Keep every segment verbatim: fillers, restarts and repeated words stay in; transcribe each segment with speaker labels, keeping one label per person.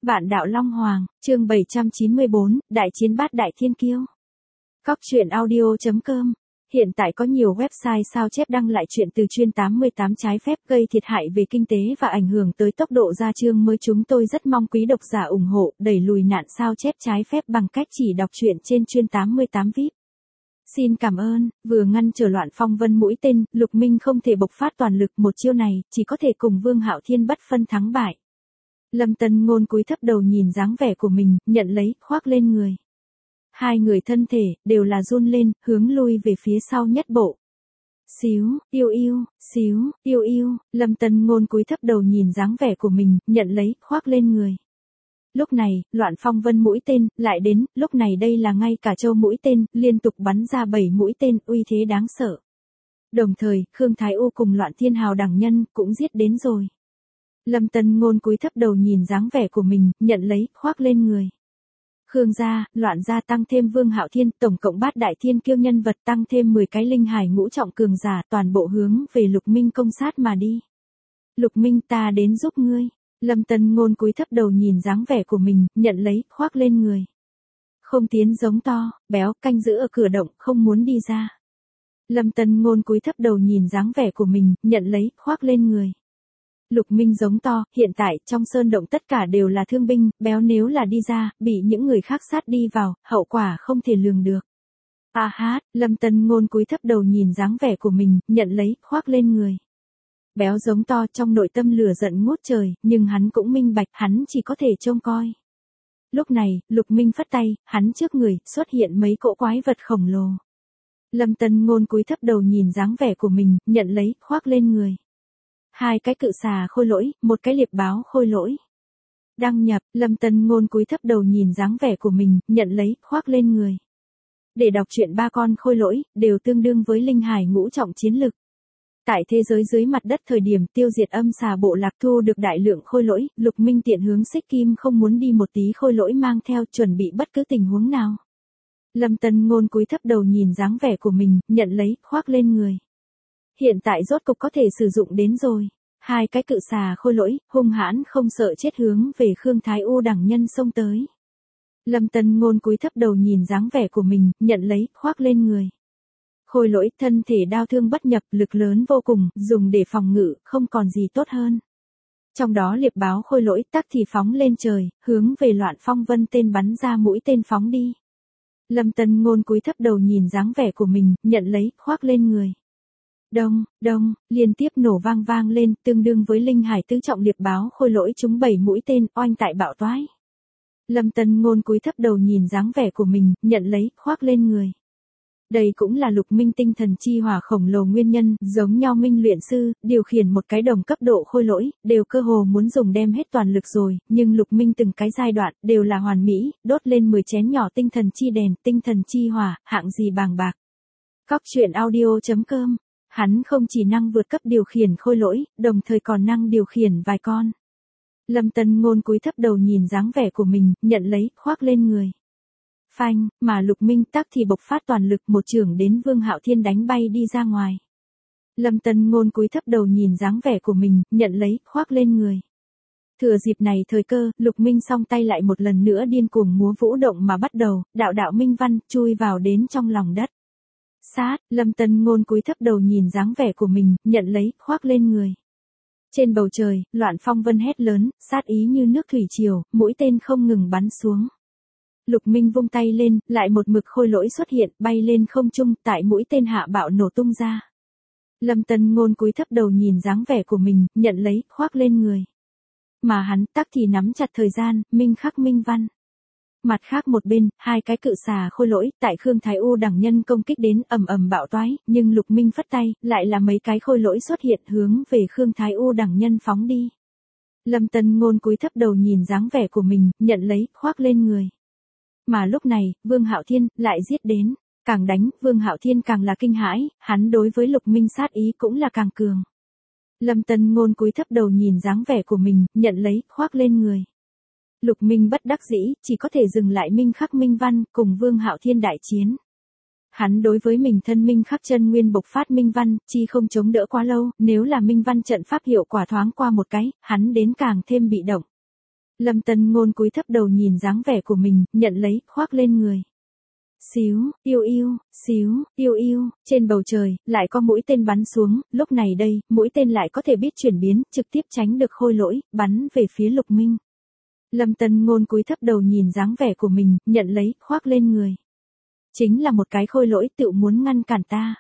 Speaker 1: Vạn đạo Long Hoàng, chương bảy trăm chín mươi bốn, Đại chiến bát đại thiên kiêu. Cóc truyện audio chấm com. Hiện tại có nhiều website sao chép đăng lại chuyện từ chuyên tám mươi tám trái phép gây thiệt hại về kinh tế và ảnh hưởng tới tốc độ ra chương mới. Chúng tôi rất mong quý độc giả ủng hộ đẩy lùi nạn sao chép trái phép bằng cách chỉ đọc truyện trên chuyên tám mươi tám vi ai pi. Xin cảm ơn. Vừa ngăn trở loạn phong vân mũi tên, Lục Minh không thể bộc phát toàn lực, một chiêu này chỉ có thể cùng Vương Hạo Thiên bất phân thắng bại. Lâm Tân Ngôn cúi thấp đầu nhìn dáng vẻ của mình, nhận lấy, khoác lên người. Hai người thân thể, đều là run lên, hướng lui về phía sau nhất bộ. Xíu, yêu yêu, xíu, yêu yêu, Lâm Tân Ngôn cúi thấp đầu nhìn dáng vẻ của mình, nhận lấy, khoác lên người. Lúc này, loạn phong vân mũi tên, lại đến, lúc này đây là ngay cả châu mũi tên, liên tục bắn ra bảy mũi tên, uy thế đáng sợ. Đồng thời, Khương Thái U cùng loạn thiên hào đẳng nhân, cũng giết đến rồi. Lâm Tân Ngôn cúi thấp đầu nhìn dáng vẻ của mình, nhận lấy, khoác lên người. Khương gia, loạn gia tăng thêm Vương Hạo Thiên, tổng cộng bát đại thiên kiêu nhân vật tăng thêm mười cái linh hải ngũ trọng cường giả, toàn bộ hướng về Lục Minh công sát mà đi. Lục Minh, ta đến giúp ngươi. Lâm Tân Ngôn cúi thấp đầu nhìn dáng vẻ của mình, nhận lấy, khoác lên người. Không tiến giống to, béo, canh giữ ở cửa động, không muốn đi ra. Lâm Tân Ngôn cúi thấp đầu nhìn dáng vẻ của mình, nhận lấy, khoác lên người. Lục Minh giống to, hiện tại, trong sơn động tất cả đều là thương binh, béo nếu là đi ra, bị những người khác sát đi vào, hậu quả không thể lường được. A hát, Lâm Tân Ngôn cúi thấp đầu nhìn dáng vẻ của mình, nhận lấy, khoác lên người. Béo giống to, trong nội tâm lửa giận ngút trời, nhưng hắn cũng minh bạch, hắn chỉ có thể trông coi. Lúc này, Lục Minh phất tay, hắn trước người, xuất hiện mấy cỗ quái vật khổng lồ. Lâm Tân Ngôn cúi thấp đầu nhìn dáng vẻ của mình, nhận lấy, khoác lên người. Hai cái cự xà khôi lỗi, một cái liệp báo khôi lỗi. Đăng nhập, Lâm Tân Ngôn cúi thấp đầu nhìn dáng vẻ của mình, nhận lấy, khoác lên người. Để đọc truyện ba con khôi lỗi, đều tương đương với linh hải ngũ trọng chiến lực. Tại thế giới dưới mặt đất thời điểm tiêu diệt âm xà bộ lạc thu được đại lượng khôi lỗi, Lục Minh tiện hướng Xích Kim không muốn đi một tí khôi lỗi mang theo, chuẩn bị bất cứ tình huống nào. Lâm Tân Ngôn cúi thấp đầu nhìn dáng vẻ của mình, nhận lấy, khoác lên người. Hiện tại rốt cục có thể sử dụng đến rồi. Hai cái cự xà khôi lỗi, hung hãn không sợ chết hướng về Khương Thái U đẳng nhân xông tới. Lâm Tân Ngôn cúi thấp đầu nhìn dáng vẻ của mình, nhận lấy, khoác lên người. Khôi lỗi, thân thể đao thương bất nhập, lực lớn vô cùng, dùng để phòng ngự, không còn gì tốt hơn. Trong đó liệp báo khôi lỗi tắc thì phóng lên trời, hướng về loạn phong vân tên bắn ra mũi tên phóng đi. Lâm Tân Ngôn cúi thấp đầu nhìn dáng vẻ của mình, nhận lấy, khoác lên người. Đông, đông, liên tiếp nổ vang vang lên, tương đương với linh hải tứ trọng liệp báo khôi lỗi trúng bảy mũi tên, oanh tại bạo toái. Lâm Tân Ngôn cúi thấp đầu nhìn dáng vẻ của mình, nhận lấy, khoác lên người. Đây cũng là Lục Minh tinh thần chi hỏa khổng lồ nguyên nhân, giống nhau Minh luyện sư, điều khiển một cái đồng cấp độ khôi lỗi, đều cơ hồ muốn dùng đem hết toàn lực rồi, nhưng Lục Minh từng cái giai đoạn, đều là hoàn mỹ, đốt lên mười chén nhỏ tinh thần chi đèn, tinh thần chi hỏa, hạng gì bàng bạc. Cóc truyện audio chấm com. Hắn không chỉ năng vượt cấp điều khiển khôi lỗi, đồng thời còn năng điều khiển vài con. Lâm Tân Ngôn cúi thấp đầu nhìn dáng vẻ của mình, nhận lấy, khoác lên người. Phanh, mà Lục Minh tắc thì bộc phát toàn lực, một chưởng đến Vương Hạo Thiên đánh bay đi ra ngoài. Lâm Tân Ngôn cúi thấp đầu nhìn dáng vẻ của mình, nhận lấy, khoác lên người. Thừa dịp này thời cơ, Lục Minh song tay lại một lần nữa điên cuồng múa vũ động mà bắt đầu, đạo đạo minh văn, chui vào đến trong lòng đất. Sát, Lâm Tân Ngôn cúi thấp đầu nhìn dáng vẻ của mình, nhận lấy, khoác lên người. Trên bầu trời, loạn phong vân hét lớn, sát ý như nước thủy triều, mũi tên không ngừng bắn xuống. Lục Minh vung tay lên, lại một mực khôi lỗi xuất hiện, bay lên không trung, tại mũi tên hạ bạo nổ tung ra. Lâm Tân Ngôn cúi thấp đầu nhìn dáng vẻ của mình, nhận lấy, khoác lên người. Mà hắn tắc thì nắm chặt thời gian, minh khắc minh văn. Mặt khác một bên, hai cái cự xà khôi lỗi, tại Khương Thái U đẳng nhân công kích đến ầm ầm bạo toái, nhưng Lục Minh phất tay, lại là mấy cái khôi lỗi xuất hiện hướng về Khương Thái U đẳng nhân phóng đi. Lâm Tân Ngôn cúi thấp đầu nhìn dáng vẻ của mình, nhận lấy, khoác lên người. Mà lúc này, Vương Hạo Thiên, lại giết đến. Càng đánh, Vương Hạo Thiên càng là kinh hãi, hắn đối với Lục Minh sát ý cũng là càng cường. Lâm Tân Ngôn cúi thấp đầu nhìn dáng vẻ của mình, nhận lấy, khoác lên người. Lục Minh bất đắc dĩ, chỉ có thể dừng lại minh khắc minh văn, cùng Vương Hạo Thiên đại chiến. Hắn đối với mình thân minh khắc chân nguyên bộc phát minh văn, chi không chống đỡ quá lâu, nếu là minh văn trận pháp hiệu quả thoáng qua một cái, hắn đến càng thêm bị động. Lâm Tân Ngôn cúi thấp đầu nhìn dáng vẻ của mình, nhận lấy, khoác lên người. Xíu, yêu yêu, xíu, yêu yêu, trên bầu trời, lại có mũi tên bắn xuống, lúc này đây, mũi tên lại có thể biết chuyển biến, trực tiếp tránh được Khôi Lỗi, bắn về phía Lục Minh. Lâm Tân Ngôn cúi thấp đầu nhìn dáng vẻ của mình, nhận lấy, khoác lên người. Chính là một cái Khôi Lỗi tự muốn ngăn cản ta.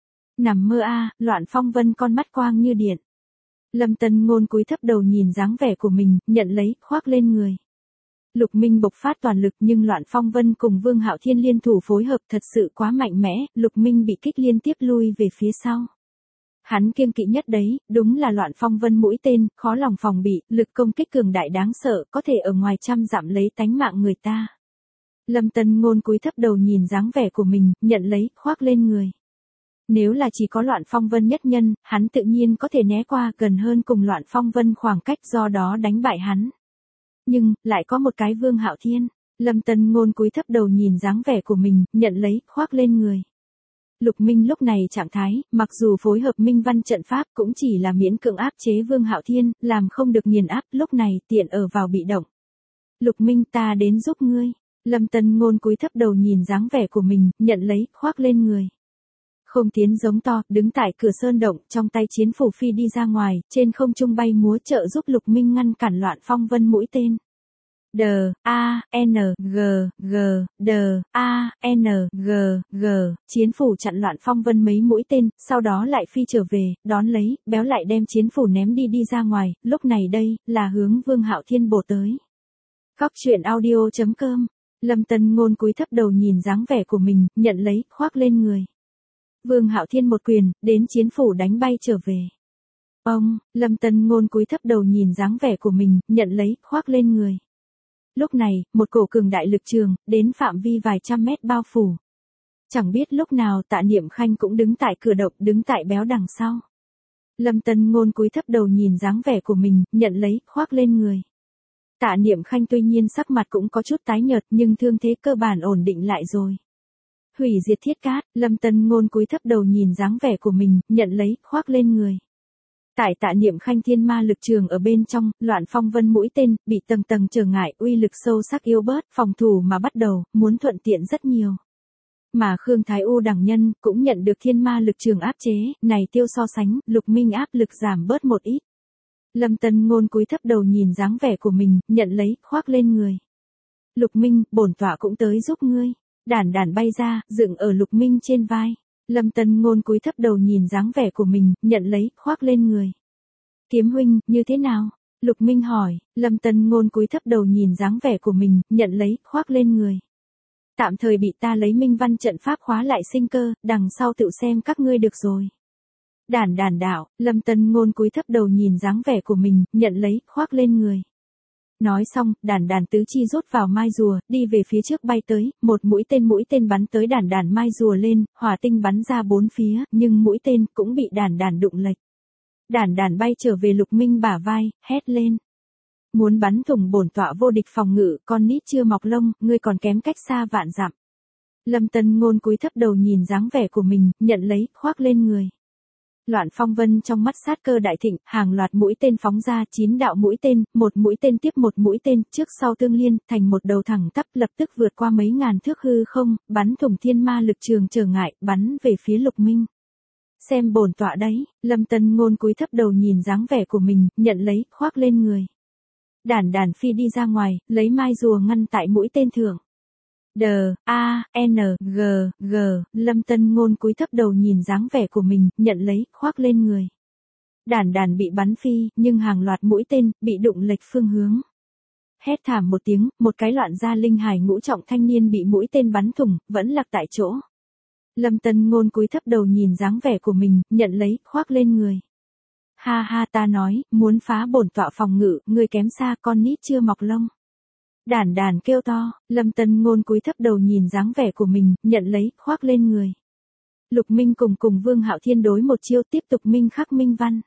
Speaker 1: Nằm mơ a, Loạn Phong Vân con mắt quang như điện. Lâm Tân Ngôn cúi thấp đầu nhìn dáng vẻ của mình, nhận lấy, khoác lên người. Lục Minh bộc phát toàn lực nhưng Loạn Phong Vân cùng Vương Hạo Thiên liên thủ phối hợp thật sự quá mạnh mẽ, Lục Minh bị kích liên tiếp lui về phía sau. Hắn kiêng kỵ nhất đấy, đúng là Loạn Phong Vân mũi tên, khó lòng phòng bị, lực công kích cường đại đáng sợ, có thể ở ngoài trăm dặm lấy tánh mạng người ta. Lâm Tân Ngôn cúi thấp đầu nhìn dáng vẻ của mình, nhận lấy, khoác lên người. Nếu là chỉ có Loạn Phong Vân nhất nhân, hắn tự nhiên có thể né qua gần hơn cùng Loạn Phong Vân khoảng cách do đó đánh bại hắn. Nhưng, lại có một cái Vương Hạo Thiên. Lâm Tân Ngôn cúi thấp đầu nhìn dáng vẻ của mình, nhận lấy, khoác lên người. Lục Minh lúc này trạng thái, mặc dù phối hợp Minh Văn trận pháp cũng chỉ là miễn cưỡng áp chế Vương Hạo Thiên, làm không được nghiền áp, lúc này tiện ở vào bị động. Lục Minh ta đến giúp ngươi. Lâm Tân Ngôn cúi thấp đầu nhìn dáng vẻ của mình, nhận lấy, khoác lên người. Không tiến giống to, đứng tại cửa sơn động, trong tay chiến phủ phi đi ra ngoài, trên không trung bay múa trợ giúp Lục Minh ngăn cản Loạn Phong Vân mũi tên. D, A, N, G, G, D, A, N, G, G, chiến phủ chặn Loạn Phong Vân mấy mũi tên, sau đó lại phi trở về, đón lấy, béo lại đem chiến phủ ném đi đi ra ngoài, lúc này đây, là hướng Vương Hạo Thiên bổ tới. Góc truyện audio chấm com, Lâm Tân Ngôn cúi thấp đầu nhìn dáng vẻ của mình, nhận lấy, khoác lên người. Vương Hạo Thiên một quyền, đến chiến phủ đánh bay trở về. Ông, Lâm Tân Ngôn cúi thấp đầu nhìn dáng vẻ của mình, nhận lấy, khoác lên người. Lúc này, một cổ cường đại lực trường, đến phạm vi vài trăm mét bao phủ. Chẳng biết lúc nào Tạ Niệm Khanh cũng đứng tại cửa động, đứng tại béo đằng sau. Lâm Tân Ngôn cúi thấp đầu nhìn dáng vẻ của mình, nhận lấy, khoác lên người. Tạ Niệm Khanh tuy nhiên sắc mặt cũng có chút tái nhợt nhưng thương thế cơ bản ổn định lại rồi. Hủy diệt thiết cát, Lâm Tân Ngôn cúi thấp đầu nhìn dáng vẻ của mình, nhận lấy, khoác lên người. Tại Tạ Niệm Khanh thiên ma lực trường ở bên trong, Loạn Phong Vân mũi tên, bị tầng tầng trở ngại, uy lực sâu sắc yếu bớt, phòng thủ mà bắt đầu, muốn thuận tiện rất nhiều. Mà Khương Thái U đẳng nhân, cũng nhận được thiên ma lực trường áp chế, này tiêu so sánh, Lục Minh áp lực giảm bớt một ít. Lâm Tân Ngôn cúi thấp đầu nhìn dáng vẻ của mình, nhận lấy, khoác lên người. Lục Minh, bổn tọa cũng tới giúp ngươi. Đản đản bay ra, dựng ở Lục Minh trên vai. Lâm Tân Ngôn cúi thấp đầu nhìn dáng vẻ của mình, nhận lấy, khoác lên người. Kiếm huynh, như thế nào? Lục Minh hỏi. Lâm Tân Ngôn cúi thấp đầu nhìn dáng vẻ của mình, nhận lấy, khoác lên người. Tạm thời bị ta lấy Minh Văn trận pháp khóa lại sinh cơ, đằng sau tự xem các ngươi được rồi. Đản đản đạo, Lâm Tân Ngôn cúi thấp đầu nhìn dáng vẻ của mình, nhận lấy, khoác lên người. Nói xong, đản đản tứ chi rút vào mai rùa, đi về phía trước bay tới, một mũi tên mũi tên bắn tới đản đản mai rùa lên, hỏa tinh bắn ra bốn phía, nhưng mũi tên cũng bị đản đản đụng lệch. Đản đản bay trở về Lục Minh bả vai, hét lên. Muốn bắn thủng bổn tọa vô địch phòng ngự, con nít chưa mọc lông, ngươi còn kém cách xa vạn dặm. Lâm Tân Ngôn cúi thấp đầu nhìn dáng vẻ của mình, nhận lấy, khoác lên người. Loạn Phong Vân trong mắt sát cơ đại thịnh, hàng loạt mũi tên phóng ra, chín đạo mũi tên, một mũi tên tiếp một mũi tên, trước sau tương liên, thành một đầu thẳng tắp, lập tức vượt qua mấy ngàn thước hư không, bắn thủng thiên ma lực trường trở ngại, bắn về phía Lục Minh. Xem bổn tọa đấy, Lâm Tân Ngôn cúi thấp đầu nhìn dáng vẻ của mình, nhận lấy, khoác lên người. Đản đản phi đi ra ngoài, lấy mai rùa ngăn tại mũi tên thượng. D, A, N, G, G, Lâm Tân Ngôn cúi thấp đầu nhìn dáng vẻ của mình, nhận lấy, khoác lên người. Đản đản bị bắn phi, nhưng hàng loạt mũi tên, bị đụng lệch phương hướng. Hét thảm một tiếng, một cái loạn gia linh hải ngũ trọng thanh niên bị mũi tên bắn thủng, vẫn lạc tại chỗ. Lâm Tân Ngôn cúi thấp đầu nhìn dáng vẻ của mình, nhận lấy, khoác lên người. Ha ha ta nói, muốn phá bổn tọa phòng ngự, người kém xa con nít chưa mọc lông. Đản đản kêu to, Lâm Tân Ngôn cúi thấp đầu nhìn dáng vẻ của mình, nhận lấy, khoác lên người. Lục Minh cùng cùng Vương Hạo Thiên đối một chiêu tiếp tục minh khắc minh văn.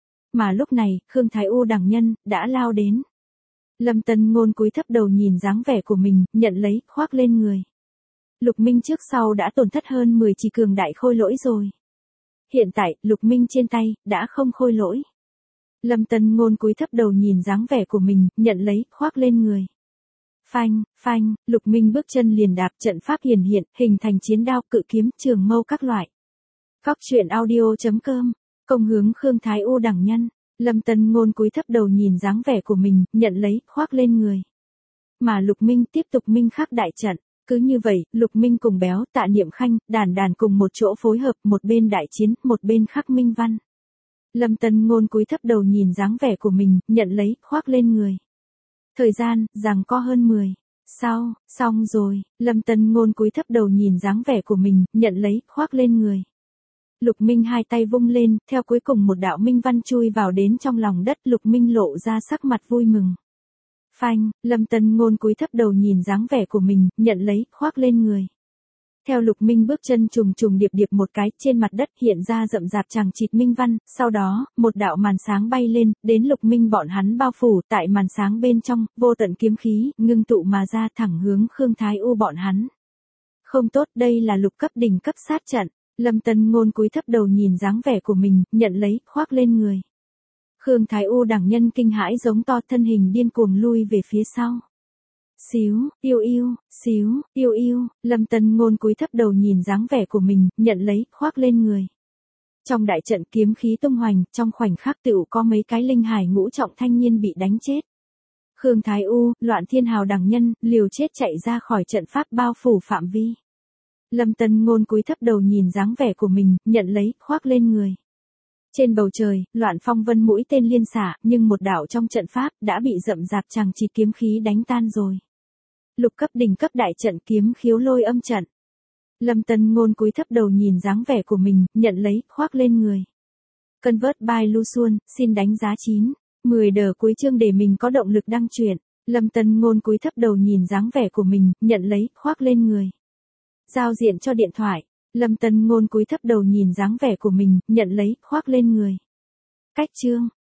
Speaker 1: Mà lúc này, Khương Thái U đẳng nhân, đã lao đến. Lâm Tân Ngôn cúi thấp đầu nhìn dáng vẻ của mình, nhận lấy, khoác lên người. Lục Minh trước sau đã tổn thất hơn mười chỉ cường đại khôi lỗi rồi. Hiện tại, Lục Minh trên tay, đã không khôi lỗi. Lâm Tân Ngôn cúi thấp đầu nhìn dáng vẻ của mình, nhận lấy, khoác lên người. Phanh, phanh, Lục Minh bước chân liền đạp, trận pháp hiển hiện, hình thành chiến đao, cự kiếm, trường mâu các loại. Cóc truyện audio chấm com, công hướng Khương Thái U đẳng nhân. Lâm Tân Ngôn cúi thấp đầu nhìn dáng vẻ của mình, nhận lấy, khoác lên người. Mà Lục Minh tiếp tục minh khắc đại trận. Cứ như vậy, Lục Minh cùng Béo, Tạ Niệm Khanh, Đàn Đàn cùng một chỗ phối hợp, một bên đại chiến, một bên khắc minh văn. Lâm Tân Ngôn cúi thấp đầu nhìn dáng vẻ của mình, nhận lấy, khoác lên người. Thời gian, giằng co hơn mười. Sau, xong rồi, Lâm Tân Ngôn cúi thấp đầu nhìn dáng vẻ của mình, nhận lấy, khoác lên người. Lục Minh hai tay vung lên, theo cuối cùng một đạo minh văn chui vào đến trong lòng đất, Lục Minh lộ ra sắc mặt vui mừng. Phanh, Lâm Tân Ngôn cúi thấp đầu nhìn dáng vẻ của mình, nhận lấy, khoác lên người. Theo Lục Minh bước chân trùng trùng điệp điệp một cái, trên mặt đất hiện ra rậm rạp chằng chịt minh văn, sau đó, một đạo màn sáng bay lên, đến Lục Minh bọn hắn bao phủ, tại màn sáng bên trong, vô tận kiếm khí, ngưng tụ mà ra thẳng hướng Khương Thái U bọn hắn. Không tốt, đây là lục cấp đỉnh cấp sát trận. Lâm Tân Ngôn cúi thấp đầu nhìn dáng vẻ của mình, nhận lấy, khoác lên người. Khương Thái U đẳng nhân kinh hãi giống to, thân hình điên cuồng lui về phía sau. Xíu, yêu yêu, xíu, yêu yêu, Lâm Tân Ngôn cúi thấp đầu nhìn dáng vẻ của mình, nhận lấy, khoác lên người. Trong đại trận kiếm khí tung hoành, trong khoảnh khắc tựu có mấy cái linh hải ngũ trọng thanh niên bị đánh chết. Khương Thái U, Loạn Thiên Hào đẳng nhân, liều chết chạy ra khỏi trận pháp bao phủ phạm vi. Lâm Tân Ngôn cúi thấp đầu nhìn dáng vẻ của mình, nhận lấy, khoác lên người. Trên bầu trời, Loạn Phong Vân mũi tên liên xạ, nhưng một đạo trong trận pháp đã bị rậm rạp chằng chịt kiếm khí đánh tan rồi. Lục cấp đỉnh cấp đại trận kiếm khiếu lôi âm trận. Lâm Tân Ngôn cúi thấp đầu nhìn dáng vẻ của mình, nhận lấy, khoác lên người. Convert by Lu Xuân, xin đánh giá chín, mười đờ cuối chương để mình có động lực đăng truyện. Lâm Tân Ngôn cúi thấp đầu nhìn dáng vẻ của mình, nhận lấy, khoác lên người. Giao diện cho điện thoại. Lâm Tân Ngôn cúi thấp đầu nhìn dáng vẻ của mình, nhận lấy, khoác lên người. Cách chương.